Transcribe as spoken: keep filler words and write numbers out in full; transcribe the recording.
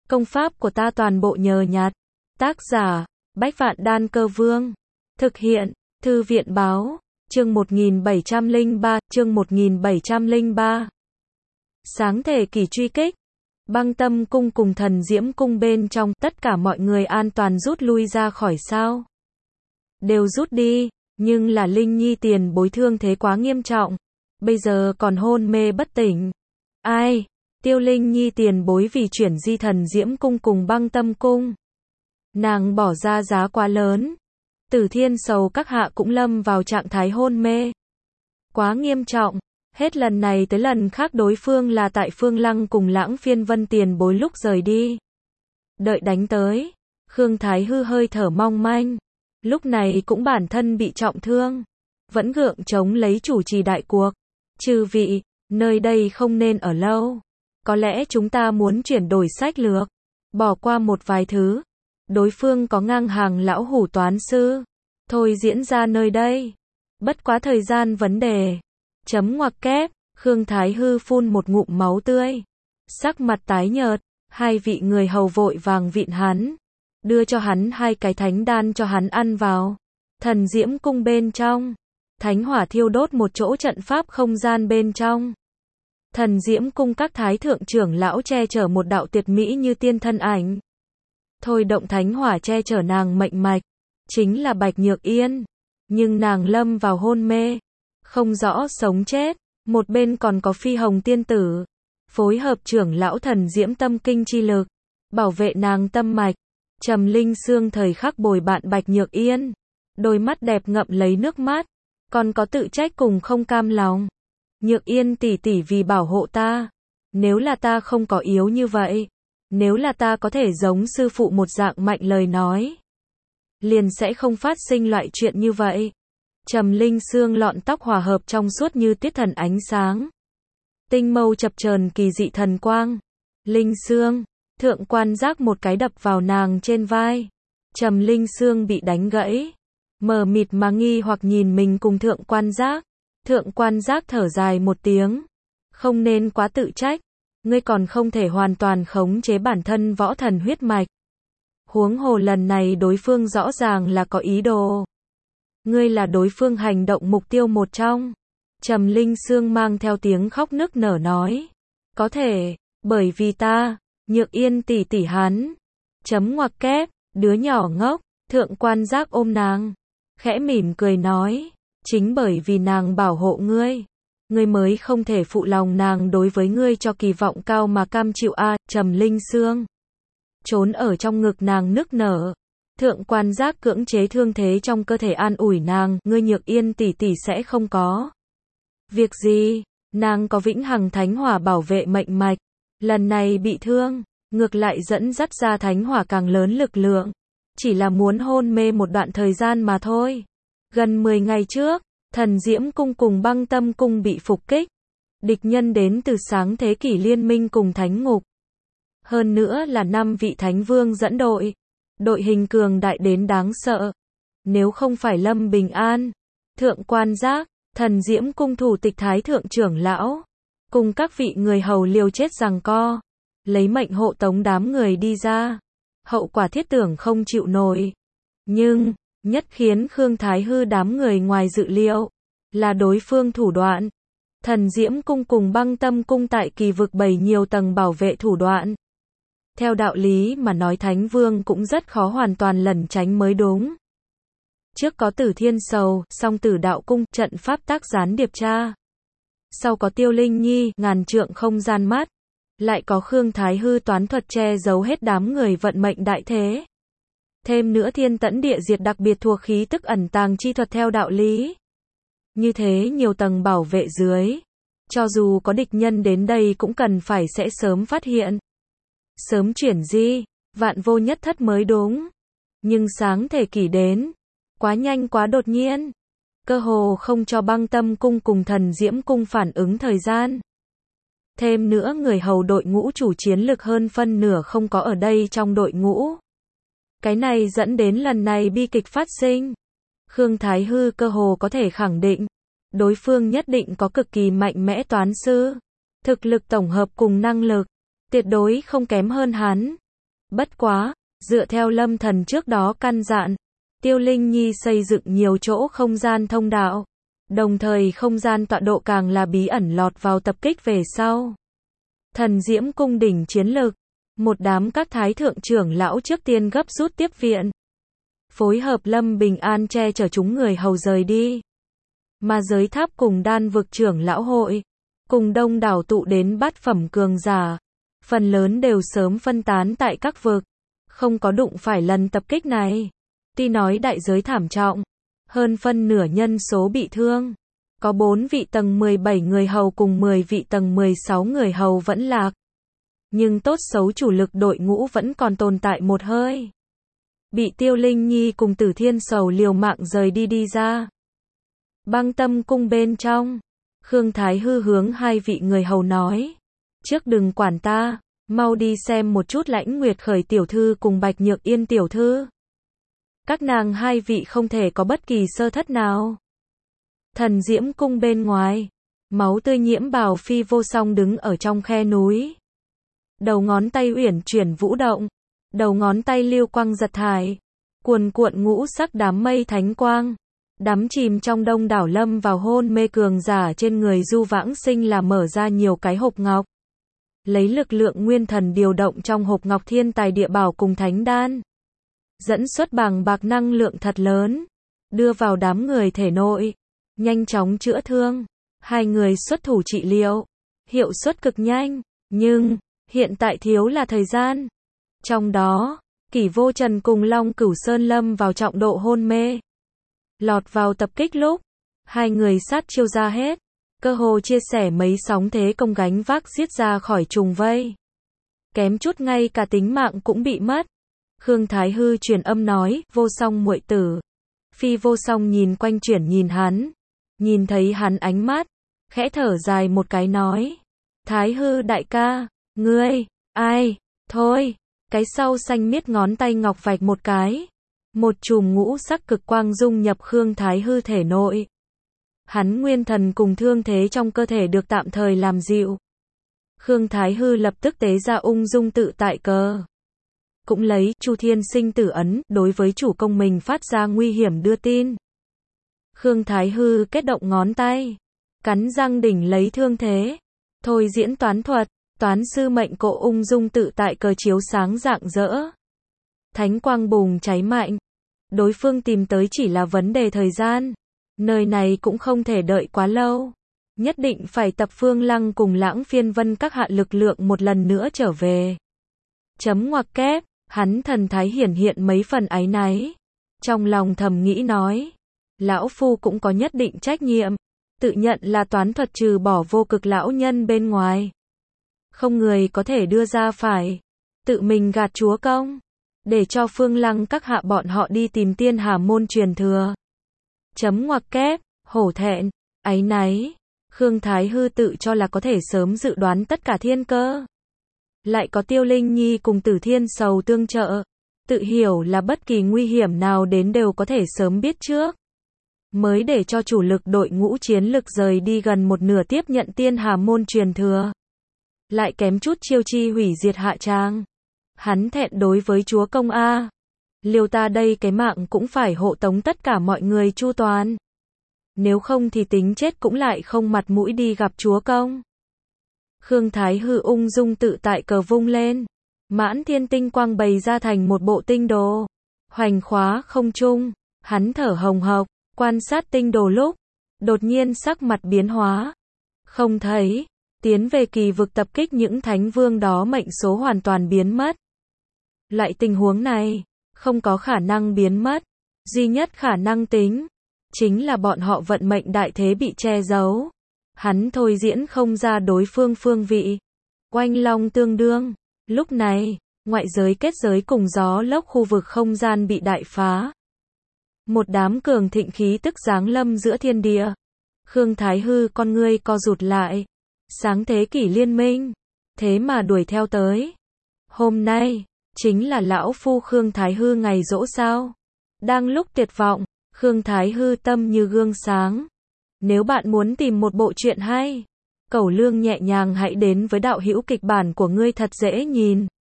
Công pháp của ta toàn bộ nhờ nhặt. Tác giả, Bách Vạn Đan Cơ Vương. Thực hiện, Thư viện Báo. Chương một nghìn bảy trăm lẻ ba, chương một nghìn bảy trăm lẻ ba. Sáng thể kỳ truy kích. Băng Tâm Cung cùng Thần Diễm Cung bên trong, tất cả mọi người an toàn rút lui ra khỏi sao. Đều rút đi, nhưng là Linh Nhi tiền bối thương thế quá nghiêm trọng. Bây giờ còn hôn mê bất tỉnh. Ai? Tiêu Linh Nhi tiền bối vì chuyển di Thần Diễm Cung cùng Băng Tâm Cung. Nàng bỏ ra giá quá lớn. Tử Thiên Sầu các hạ cũng lâm vào trạng thái hôn mê. Quá nghiêm trọng. Hết lần này tới lần khác đối phương là tại Phương Lăng cùng Lãng Phiên Vân tiền bối lúc rời đi. Đợi đánh tới. Khương Thái Hư hơi thở mong manh. Lúc này cũng bản thân bị trọng thương. Vẫn gượng chống lấy chủ trì đại cuộc. Chư vị, nơi đây không nên ở lâu. Có lẽ chúng ta muốn chuyển đổi sách lược. Bỏ qua một vài thứ. Đối phương có ngang hàng lão hủ toán sư. Thôi diễn ra nơi đây. Bất quá thời gian vấn đề. Chấm ngoặc kép. Khương Thái Hư phun một ngụm máu tươi. Sắc mặt tái nhợt. Hai vị người hầu vội vàng vịn hắn. Đưa cho hắn hai cái thánh đan cho hắn ăn vào. Thần Diễm Cung bên trong. Thánh hỏa thiêu đốt một chỗ trận pháp không gian bên trong. Thần Diễm Cung các thái thượng trưởng lão che chở một đạo tuyệt mỹ như tiên thân ảnh. Thôi động thánh hỏa che chở nàng mệnh mạch. Chính là Bạch Nhược Yên. Nhưng nàng lâm vào hôn mê. Không rõ sống chết. Một bên còn có Phi Hồng tiên tử. Phối hợp trưởng lão Thần Diễm tâm kinh chi lực. Bảo vệ nàng tâm mạch. Trầm Linh Sương thời khắc bồi bạn Bạch Nhược Yên. Đôi mắt đẹp ngậm lấy nước mắt. Còn có tự trách cùng không cam lòng. Nhược Yên tỷ tỷ vì bảo hộ ta. Nếu là ta không có yếu như vậy. Nếu là ta có thể giống sư phụ một dạng mạnh lời nói. Liền sẽ không phát sinh loại chuyện như vậy. Trầm Linh Sương lọn tóc hòa hợp trong suốt như tuyết thần ánh sáng. Tinh mâu chập chờn kỳ dị thần quang. Linh Sương. Thượng Quan Giác một cái đập vào nàng trên vai. Trầm Linh Sương bị đánh gãy. Mờ mịt mà nghi hoặc nhìn mình cùng Thượng Quan Giác. Thượng Quan Giác thở dài một tiếng. Không nên quá tự trách. Ngươi còn không thể hoàn toàn khống chế bản thân võ thần huyết mạch. Huống hồ lần này đối phương rõ ràng là có ý đồ. Ngươi là đối phương hành động mục tiêu một trong. Trầm Linh Sương mang theo tiếng khóc nức nở nói. Có thể, bởi vì ta, Nhược Yên tỷ tỷ hắn. Chấm ngoặc kép, đứa nhỏ ngốc, Thượng Quan Giác ôm nàng. Khẽ mỉm cười nói. Chính bởi vì nàng bảo hộ ngươi. Ngươi mới không thể phụ lòng nàng đối với ngươi cho kỳ vọng cao mà cam chịu a. À, Trầm Linh Sương. Trốn ở trong ngực nàng nức nở. Thượng Quan Giác cưỡng chế thương thế trong cơ thể an ủi nàng. Ngươi Nhược Yên tỷ tỷ sẽ không có việc gì. Nàng có vĩnh hằng thánh hỏa bảo vệ mệnh mạch. Lần này bị thương. Ngược lại dẫn dắt ra thánh hỏa càng lớn lực lượng. Chỉ là muốn hôn mê một đoạn thời gian mà thôi. Gần mười ngày trước, Thần Diễm Cung cùng Băng Tâm Cung bị phục kích. Địch nhân đến từ sáng thế kỷ liên minh cùng Thánh Ngục. Hơn nữa là năm vị Thánh Vương dẫn đội. Đội hình cường đại đến đáng sợ. Nếu không phải Lâm Bình An, Thượng Quan Giác, Thần Diễm Cung thủ tịch Thái Thượng trưởng lão, cùng các vị người hầu liều chết giằng co, lấy mệnh hộ tống đám người đi ra. Hậu quả thiết tưởng không chịu nổi. Nhưng, nhất khiến Khương Thái Hư đám người ngoài dự liệu, là đối phương thủ đoạn. Thần Diễm Cung cùng Băng Tâm Cung tại kỳ vực bày nhiều tầng bảo vệ thủ đoạn. Theo đạo lý mà nói Thánh Vương cũng rất khó hoàn toàn lẩn tránh mới đúng. Trước có Tử Thiên Sầu, song Tử Đạo Cung, trận pháp tác gián điệp tra. Sau có Tiêu Linh Nhi, ngàn trượng không gian mắt. Lại có Khương Thái Hư toán thuật che giấu hết đám người vận mệnh đại thế. Thêm nữa Thiên Tẫn Địa Diệt đặc biệt thuộc khí tức ẩn tàng chi thuật theo đạo lý. Như thế nhiều tầng bảo vệ dưới. Cho dù có địch nhân đến đây cũng cần phải sẽ sớm phát hiện. Sớm chuyển di, vạn vô nhất thất mới đúng. Nhưng sáng thể kỷ đến. Quá nhanh quá đột nhiên. Cơ hồ không cho Băng Tâm Cung cùng Thần Diễm Cung phản ứng thời gian. Thêm nữa người hầu đội ngũ chủ chiến lực hơn phân nửa không có ở đây trong đội ngũ. Cái này dẫn đến lần này bi kịch phát sinh. Khương Thái Hư cơ hồ có thể khẳng định. Đối phương nhất định có cực kỳ mạnh mẽ toán sư. Thực lực tổng hợp cùng năng lực. Tuyệt đối không kém hơn hắn. Bất quá, dựa theo Lâm Thần trước đó căn dặn, Tiêu Linh Nhi xây dựng nhiều chỗ không gian thông đạo, đồng thời không gian tọa độ càng là bí ẩn lọt vào tập kích về sau. Thần Diễm cung đỉnh chiến lực, một đám các thái thượng trưởng lão trước tiên gấp rút tiếp viện, phối hợp Lâm Bình An che chở chúng người hầu rời đi. Mà giới tháp cùng đan vực trưởng lão hội, cùng đông đảo tụ đến bát phẩm cường giả, phần lớn đều sớm phân tán tại các vực, không có đụng phải lần tập kích này. Tuy nói đại giới thảm trọng, hơn phân nửa nhân số bị thương, có bốn vị tầng mười bảy người hầu cùng mười vị tầng mười sáu người hầu vẫn lạc. Nhưng tốt xấu chủ lực đội ngũ vẫn còn tồn tại một hơi. Bị Tiêu Linh Nhi cùng Tử Thiên Sầu liều mạng rời đi đi ra. Băng Tâm cung bên trong, Khương Thái Hư hướng hai vị người hầu nói, trước đừng quản ta, mau đi xem một chút Lãnh Nguyệt Khởi tiểu thư cùng Bạch Nhược Yên tiểu thư. Các nàng hai vị không thể có bất kỳ sơ thất nào. Thần Diễm cung bên ngoài, máu tươi nhiễm bào Phi Vô Song đứng ở trong khe núi. Đầu ngón tay uyển chuyển vũ động, đầu ngón tay lưu quang giật thải, cuồn cuộn ngũ sắc đám mây thánh quang, đắm chìm trong đông đảo lâm vào hôn mê cường giả trên người Du Vãng Sinh là mở ra nhiều cái hộp ngọc. Lấy lực lượng nguyên thần điều động trong hộp ngọc thiên tài địa bảo cùng thánh đan, dẫn xuất bàng bạc năng lượng thật lớn, đưa vào đám người thể nội, nhanh chóng chữa thương. Hai người xuất thủ trị liệu, hiệu suất cực nhanh, nhưng hiện tại thiếu là thời gian. Trong đó, Kỷ Vô Trần cùng Long Cửu Sơn lâm vào trọng độ hôn mê. Lọt vào tập kích lúc, hai người sát chiêu ra hết, cơ hồ chia sẻ mấy sóng thế công gánh vác giết ra khỏi trùng vây. Kém chút ngay cả tính mạng cũng bị mất. Khương Thái Hư truyền âm nói, Vô Song muội tử. Phi Vô Song nhìn quanh chuyển nhìn hắn, nhìn thấy hắn ánh mắt, khẽ thở dài một cái nói, Thái Hư đại ca, ngươi, ai, thôi, cái sau xanh miết ngón tay ngọc vạch một cái, một chùm ngũ sắc cực quang dung nhập Khương Thái Hư thể nội. Hắn nguyên thần cùng thương thế trong cơ thể được tạm thời làm dịu. Khương Thái Hư lập tức tế ra ung dung tự tại cờ. Cũng lấy Chu Thiên Sinh tử ấn đối với chủ công mình phát ra nguy hiểm đưa tin. Khương Thái Hư kết động ngón tay, cắn răng đỉnh lấy thương thế, thôi diễn toán thuật, toán sư mệnh cổ ung dung tự tại cờ chiếu sáng rạng rỡ. Thánh quang bùng cháy mạnh, đối phương tìm tới chỉ là vấn đề thời gian, nơi này cũng không thể đợi quá lâu, nhất định phải tập Phương Lăng cùng Lãng Phiên Vân các hạ lực lượng một lần nữa trở về. Chấm ngoặc kép, hắn thần thái hiển hiện mấy phần áy náy, trong lòng thầm nghĩ nói, lão phu cũng có nhất định trách nhiệm, tự nhận là toán thuật trừ bỏ vô cực lão nhân bên ngoài, không người có thể đưa ra phải tự mình gạt chúa công, để cho Phương Lăng các hạ bọn họ đi tìm Tiên Hà môn truyền thừa. Chấm ngoặc kép, hổ thẹn, áy náy, Khương Thái Hư tự cho là có thể sớm dự đoán tất cả thiên cơ. Lại có Tiêu Linh Nhi cùng Tử Thiên Sầu tương trợ, tự hiểu là bất kỳ nguy hiểm nào đến đều có thể sớm biết trước. Mới để cho chủ lực đội ngũ chiến lực rời đi gần một nửa tiếp nhận Tiên Hà môn truyền thừa. Lại kém chút chiêu chi hủy diệt hạ trang. Hắn thẹn đối với chúa công A. Liều ta đây cái mạng cũng phải hộ tống tất cả mọi người chu toàn. Nếu không thì tính chết cũng lại không mặt mũi đi gặp chúa công. Khương Thái Hư ung dung tự tại cờ vung lên. Mãn thiên tinh quang bày ra thành một bộ tinh đồ. Hoành khóa không trung. Hắn thở hồng hộc, quan sát tinh đồ lúc. Đột nhiên sắc mặt biến hóa. Không thấy. Tiến về kỳ vực tập kích những thánh vương đó mệnh số hoàn toàn biến mất. Loại tình huống này, không có khả năng biến mất. Duy nhất khả năng tính, chính là bọn họ vận mệnh đại thế bị che giấu. Hắn thôi diễn không ra đối phương phương vị. Oanh long tương đương. Lúc này, ngoại giới kết giới cùng gió lốc khu vực không gian bị đại phá. Một đám cường thịnh khí tức giáng lâm giữa thiên địa. Khương Thái Hư con ngươi co rụt lại. Sáng thế kỷ liên minh. Thế mà đuổi theo tới. Hôm nay, chính là lão phu Khương Thái Hư ngày giỗ sao. Đang lúc tuyệt vọng, Khương Thái Hư tâm như gương sáng. Nếu bạn muốn tìm một bộ truyện hay, Cẩu Lương nhẹ nhàng hãy đến với đạo hữu kịch bản của ngươi thật dễ nhìn.